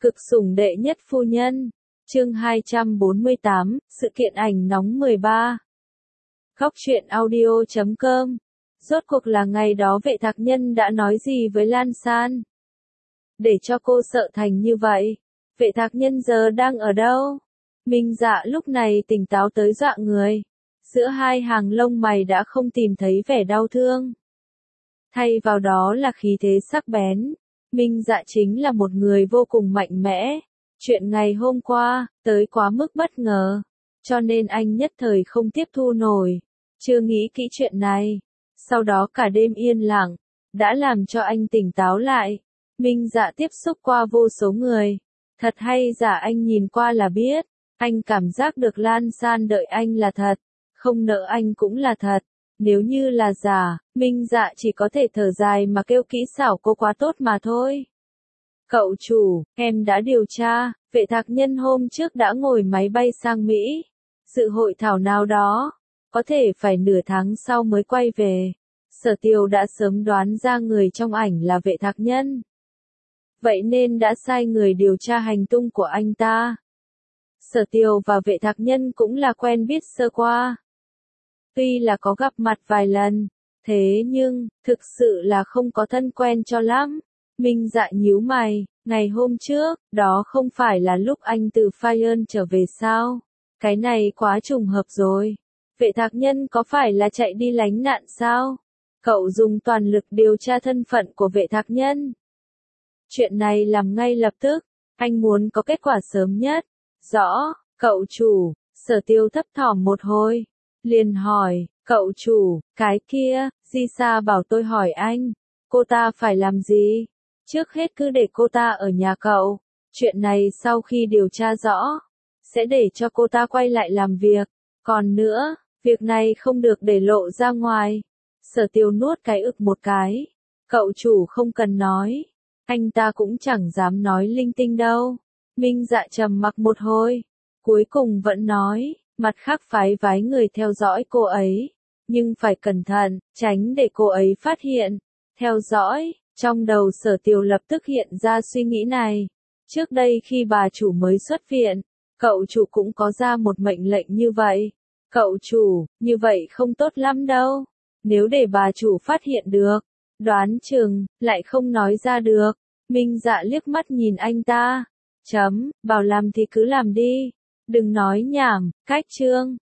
Cực sủng đệ nhất phu nhân. Chương 248, sự kiện ảnh nóng 13. Góc truyện audio.com. Rốt cuộc là ngày đó Vệ Thạc Nhân đã nói gì với Lan San? Để cho cô sợ thành như vậy. Vệ Thạc Nhân giờ đang ở đâu? Minh Dạ lúc này tỉnh táo tới dọa người. Giữa hai hàng lông mày đã không tìm thấy vẻ đau thương. Thay vào đó là khí thế sắc bén. Minh Dạ chính là một người vô cùng mạnh mẽ. Chuyện ngày hôm qua, tới quá mức bất ngờ. Cho nên anh nhất thời không tiếp thu nổi. Chưa nghĩ kỹ chuyện này. Sau đó cả đêm yên lặng, đã làm cho anh tỉnh táo lại. Minh Dạ tiếp xúc qua vô số người. Thật hay giả anh nhìn qua là biết. Anh cảm giác được Lan San đợi anh là thật. Không nợ anh cũng là thật. Nếu như là giả, Minh Dạ chỉ có thể thở dài mà kêu kỹ xảo cô quá tốt mà thôi. Cậu chủ, em đã điều tra, Vệ Thạc Nhân hôm trước đã ngồi máy bay sang Mỹ. Sự hội thảo nào đó, có thể phải nửa tháng sau mới quay về. Sở Tiều đã sớm đoán ra người trong ảnh là Vệ Thạc Nhân. Vậy nên đã sai người điều tra hành tung của anh ta. Sở Tiều và Vệ Thạc Nhân cũng là quen biết sơ qua. Tuy là có gặp mặt vài lần, thế nhưng, thực sự là không có thân quen cho lắm. Minh Dạ nhíu mày, ngày hôm trước, đó không phải là lúc anh từ Fayern trở về sao? Cái này quá trùng hợp rồi. Vệ Thạc Nhân có phải là chạy đi lánh nạn sao? Cậu dùng toàn lực điều tra thân phận của Vệ Thạc Nhân. Chuyện này làm ngay lập tức, anh muốn có kết quả sớm nhất. Rõ, cậu chủ, Sở Tiêu thấp thỏm một hồi. Liền hỏi, cậu chủ, cái kia, Di Sa bảo tôi hỏi anh, cô ta phải làm gì? Trước hết cứ để cô ta ở nhà cậu. Chuyện này sau khi điều tra rõ, sẽ để cho cô ta quay lại làm việc. Còn nữa, việc này không được để lộ ra ngoài. Sở Tiêu nuốt cái ực một cái. Cậu chủ không cần nói. Anh ta cũng chẳng dám nói linh tinh đâu. Minh Dạ trầm mặc một hồi. Cuối cùng vẫn nói, mặt khác phái vái người theo dõi cô ấy. Nhưng phải cẩn thận, tránh để cô ấy phát hiện. Theo dõi, trong đầu Sở Tiều lập tức hiện ra suy nghĩ này. Trước đây khi bà chủ mới xuất viện, cậu chủ cũng có ra một mệnh lệnh như vậy. Cậu chủ, như vậy không tốt lắm đâu. Nếu để bà chủ phát hiện được, đoán chừng, lại không nói ra được. Minh Dạ liếc mắt nhìn anh ta. Bảo làm thì cứ làm đi. Đừng nói nhảm, cách chương.